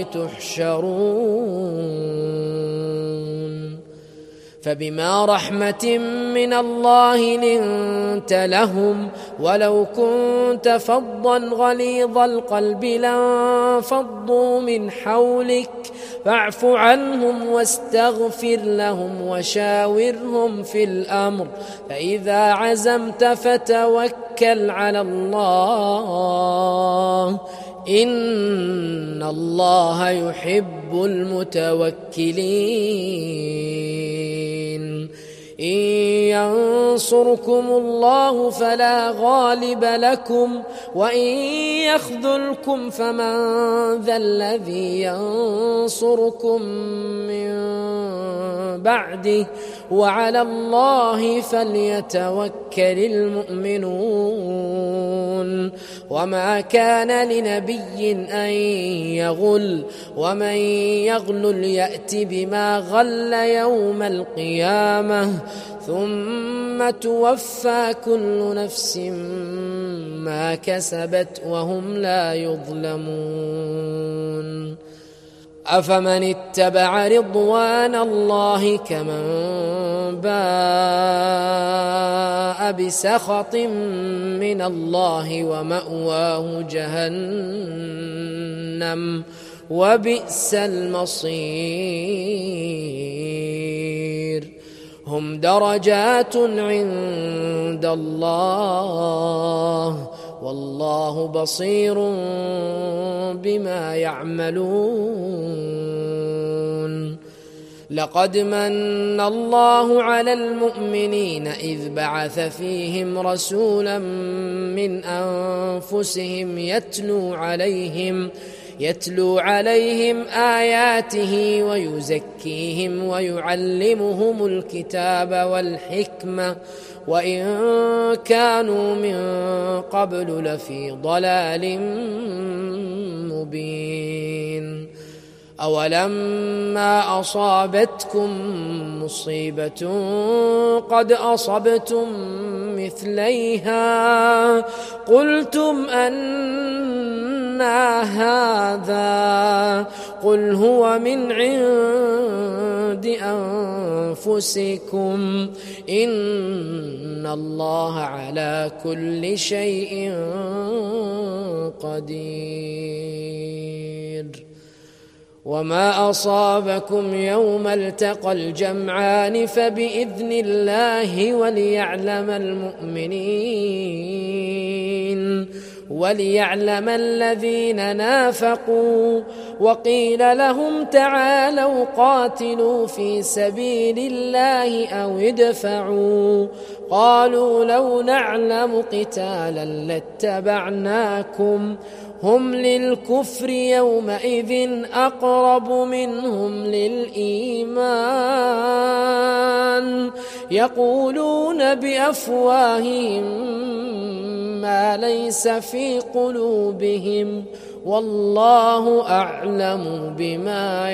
[SPEAKER 1] تحشرون. فبما رحمة من الله لنت لهم ولو كنت فظا غليظ القلب لانفضوا من حولك فاعف عنهم واستغفر لهم وشاورهم في الأمر فإذا عزمت فتوكل على الله إن الله يحب المتوكلين. إن ينصركم الله فلا غالب لكم وإن يخذلكم فمن ذا الذي ينصركم من بعده وعلى الله فليتوكل المؤمنون. وما كان لنبي أن يغل ومن يغل يأت بما غل يوم القيامة ثم توفى كل نفس ما كسبت وهم لا يظلمون. أفمن اتبع رضوان الله كمن باء بسخط من الله ومأواه جهنم وبئس المصير. هم درجات عند الله والله بصير بما يعملون. لقد من الله على المؤمنين إذ بعث فيهم رسولا من أنفسهم يتلو عليهم يتلو عليهم آياته ويزكيهم ويعلمهم الكتاب والحكمة وإن كانوا من قبل لفي ضلال مبين. أولما أصابتكم مصيبة قد أصبتم مثليها قلتم أنى هذا قل هو من عند أنفسكم إن الله على كل شيء قدير. وما أصابكم يوم التقى الجمعان فبإذن الله وليعلم المؤمنين وليعلم الذين نافقوا. وقيل لهم تعالوا قاتلوا في سبيل الله أو ادفعوا قالوا لو نعلم قتالا لاتبعناكم هم للكفر يومئذ أقرب منهم للإيمان يقولون بأفواههم ما ليس في قلوبهم والله أعلم بما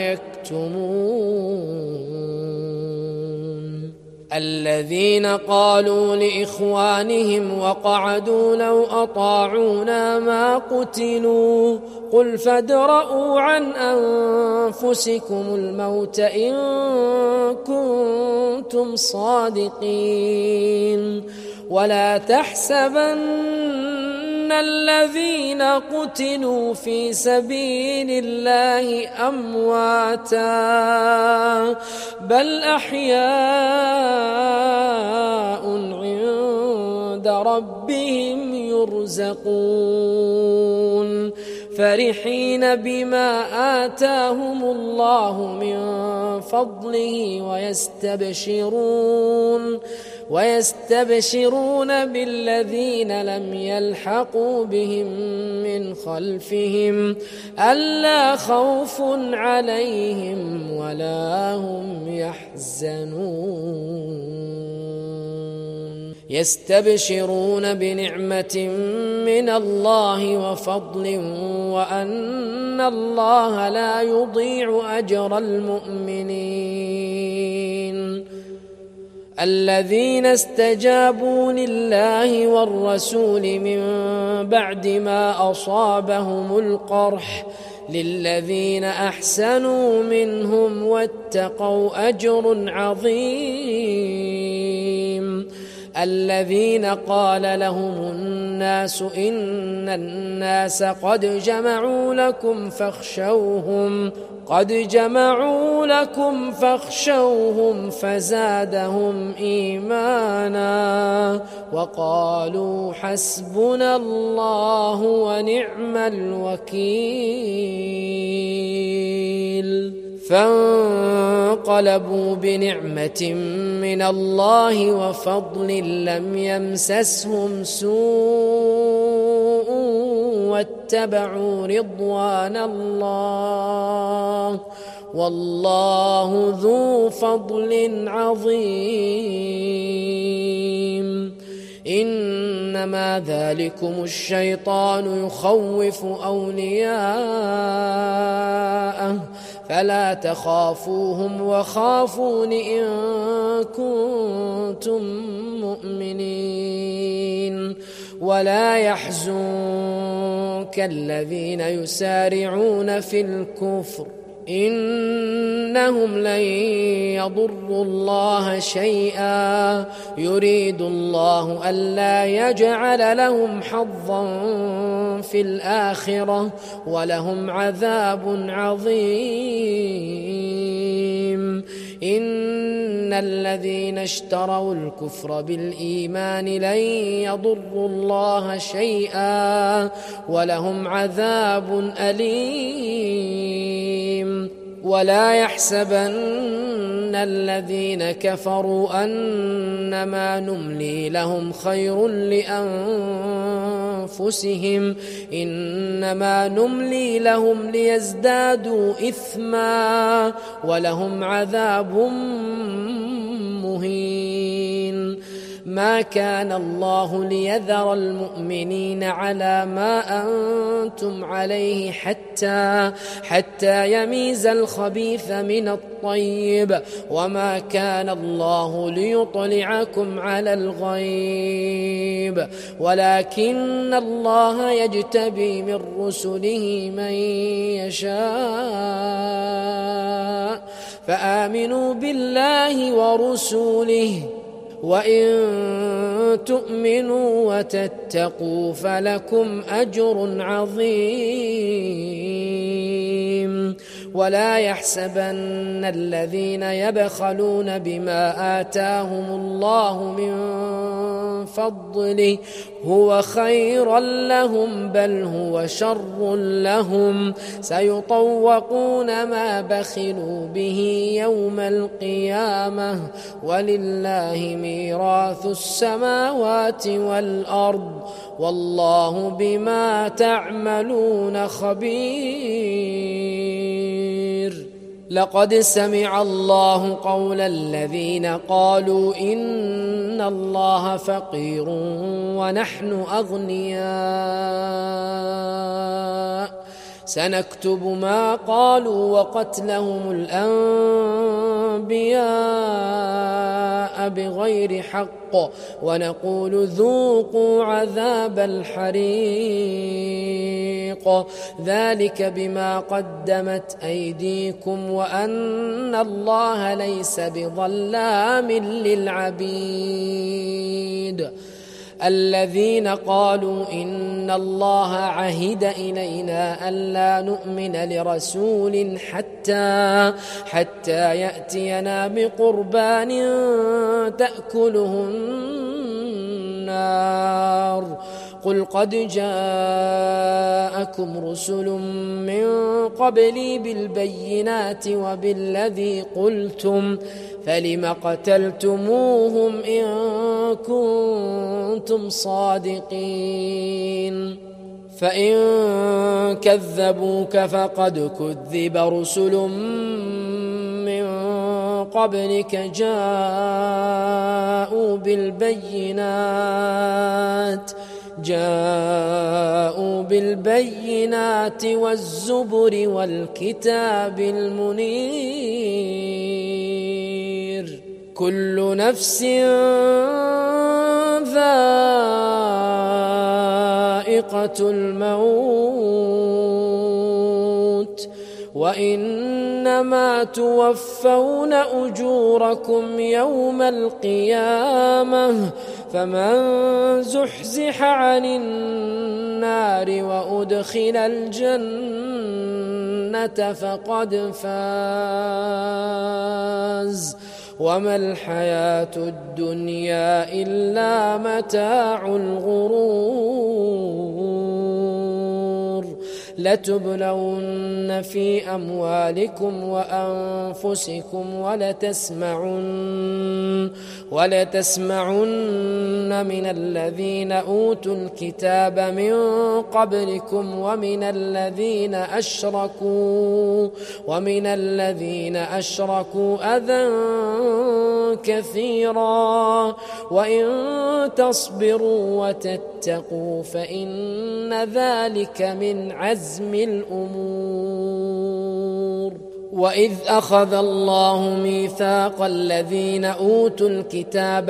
[SPEAKER 1] يكتمون. الذين قالوا لإخوانهم وقعدوا لو أطاعونا ما قتلوا قل فادرءوا عن أنفسكم الموت إن كنتم صادقين. ولا تحسبن الذين قتلوا في سبيل الله أمواتا بل أحياء عند ربهم يرزقون فرحين بما آتاهم الله من فضله ويستبشرون ويستبشرون بالذين لم يلحقوا بهم من خلفهم ألا خوف عليهم ولا هم يحزنون. يستبشرون بنعمة من الله وفضل وأن الله لا يضيع أجر المؤمنين. الذين استجابوا لله والرسول من بعد ما أصابهم القرح للذين أحسنوا منهم واتقوا أجر عظيم. الذين قال لهم الناس إن الناس قد جمعوا لكم فاخشوهم قد جمعوا لكم فاخشوهم فزادهم إيمانا وقالوا حسبنا الله ونعم الوكيل. فانقلبوا بنعمة من الله وفضل لم يمسسهم سوء واتبعوا رضوان الله والله ذو فضل عظيم. إنما ذلكم الشيطان يخوف أولياءه فلا تخافوهم وخافون إن كنتم مؤمنين. ولا يحزنك الذين يسارعون في الكفر إنهم لن يضروا الله شيئا يريد الله ألا يجعل لهم حظا في الآخرة ولهم عذاب عظيم. إن الذين اشتروا الكفر بالإيمان لن يضروا الله شيئا ولهم عذاب أليم. ولا يحسبن الذين كفروا أنما نملي لهم خير لأنفسهم إنما نملي لهم ليزدادوا إثما ولهم عذاب مهين. ما كان الله ليذر المؤمنين على ما أنتم عليه حتى حتى يميز الخبيث من الطيب وما كان الله ليطلعكم على الغيب ولكن الله يجتبي من رسله من يشاء فآمنوا بالله ورسوله وإن تؤمنوا وتتقوا فلكم أجر عظيم. ولا يحسبن الذين يبخلون بما آتاهم الله من فضله هو خيرا لهم بل هو شر لهم سيطوقون ما بخلوا به يوم القيامة ولله ميراث السماوات والأرض والله بما تعملون خبير. لقد سمع الله قول الذين قالوا إن الله فقير ونحن أغنياء سنكتب ما قالوا وقتلهم الأنبياء بغير حق ونقول ذوقوا عذاب الحريق ذلك بما قدمت أيديكم وأن الله ليس بظلام للعبيد. الذين قالوا إن الله عهد إلينا ألا نؤمن لرسول حتى حتى يأتينا بقربان تأكله النار قل قد جاءكم رسل من قبلي بالبينات وبالذي قلتم فلم قتلتموهم إن كنتم صادقين فإن كذبوك فقد كذب رسل من قبلك جاءوا بالبينات جاءوا بالبينات والزبر والكتاب المنير كل نفس ذائقة الموت وإنما توفون أجوركم يوم القيامة فمن زحزح عن النار وأدخل الجنة فقد فاز وما الحياة الدنيا إلا متاع الغرور لتبلون في أموالكم وأنفسكم ولتسمعن ولتسمعن من الذين أوتوا الكتاب من قبلكم ومن الذين أشركوا ومن الذين أشركوا أذى كثيرا وإن تصبروا وتتقوا فإن ذلك من عزم الأمور وإذ أخذ الله ميثاق الذين أوتوا الكتاب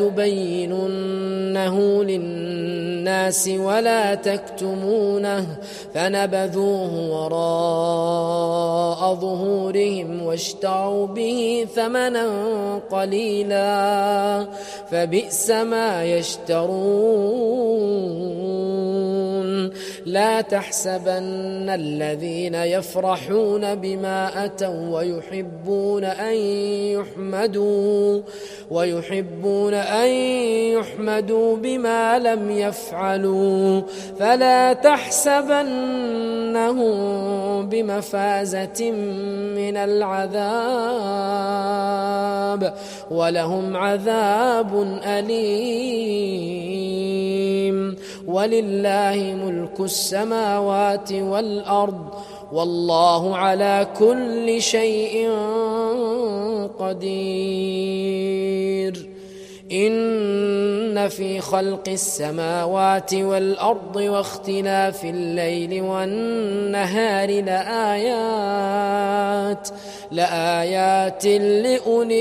[SPEAKER 1] لتبيننه للناس ولا تكتمونه فنبذوه وراء ظهورهم واشتروا به ثمنا قليلا فبئس ما يشترون. لا تحسبن الذين يفرحون بما أتوا ويحبون أن يحمدوا ويحبون أن يحمدوا بما لم يفعلوا فلا تحسبنهم بمفازة من العذاب ولهم عذاب أليم. ولله ملك السماوات والأرض والله على كل شيء قدير. إن في خلق السماوات والأرض واختلاف الليل والنهار لآيات لآيات لأولي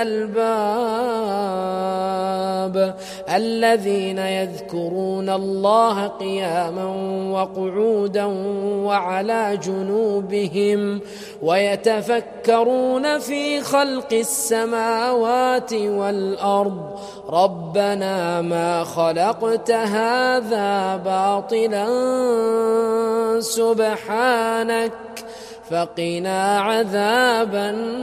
[SPEAKER 1] الألباب الذين يذكرون الله قياما وقعودا وعلى جنوبهم ويتفكرون في خلق السماوات والأرض ربنا ما خلقت هذا باطلا سبحانك فقنا عذاب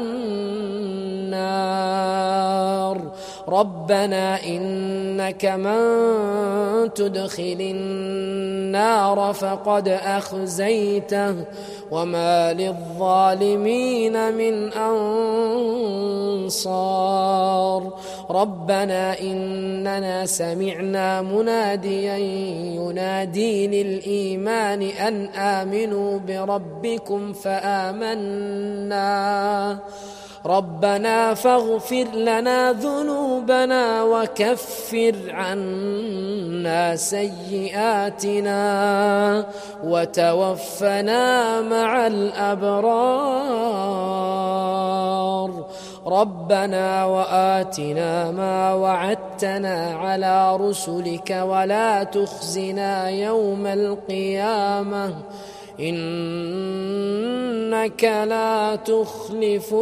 [SPEAKER 1] النار. ربنا إنك من تدخل النار فقد أخزيته وما للظالمين من أنصار. ربنا إننا سمعنا مناديا ينادي للإيمان أن آمنوا بربكم فآمنا ربنا فاغفر لنا ذنوبنا وكفر عنا سيئاتنا وتوفنا مع الأبرار. ربنا وآتنا ما وعدتنا على رسلك ولا تخزنا يوم القيامة إنك لا تخلف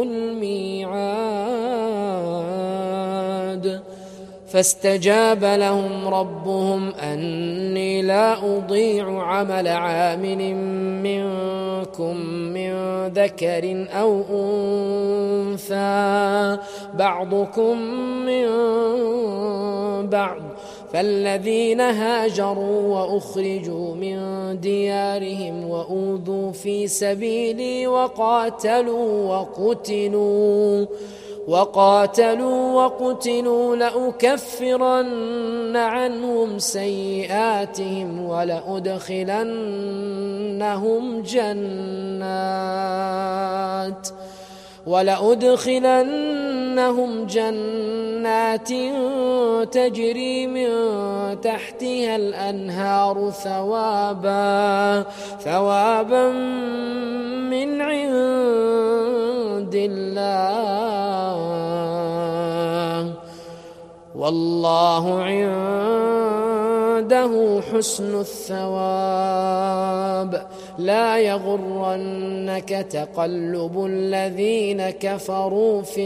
[SPEAKER 1] الميعاد. فاستجاب لهم ربهم أني لا أضيع عمل عامل منكم من ذكر أو أنثى بعضكم من بعض فالذين هاجروا وأخرجوا من ديارهم وأوذوا في سبيلي وقاتلوا وقتلوا وقاتلوا وقتلوا لأكفرن عنهم سيئاتهم ولأدخلنهم جنات ولأدخلنهم جنات تجري من تحتها الأنهار ثوابا ثوابا من عند الله والله عنده حسن الثواب. لا يغرنك تقلب الذين كفروا في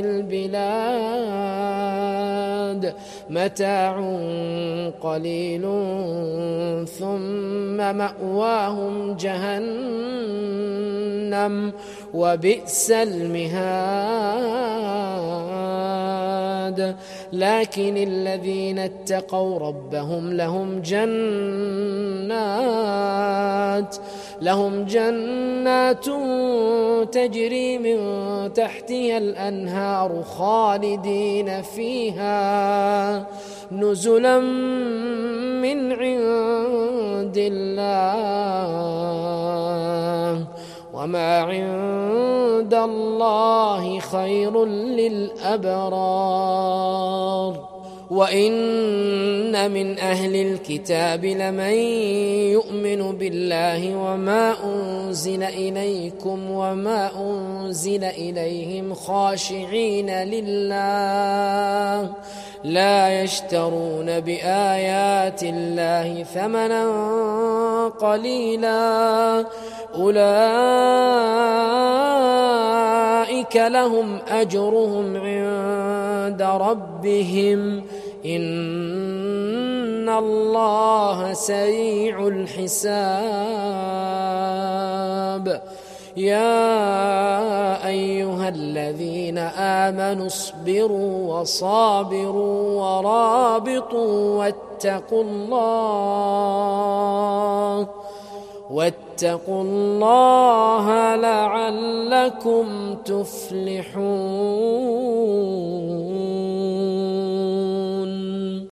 [SPEAKER 1] البلاد متاع قليل ثم مأواهم جهنم وبئس المهاد. لكن الذين اتقوا ربهم لهم جنات لهم جنات تجري من تحتها الأنهار خالدين فيها نزلا من عند الله وما عند الله خير للأبرار. وإن وإن من أهل الكتاب لمن يؤمن بالله وما أنزل إليكم وما أنزل إليهم خاشعين لله لا يشترون بآيات الله ثمنا قليلا أولئك لهم أجرهم عند ربهم إن الله سريع الحساب يا أيها الذين آمنوا اصبروا وصابروا ورابطوا واتقوا الله واتقوا الله لعلكم تفلحون.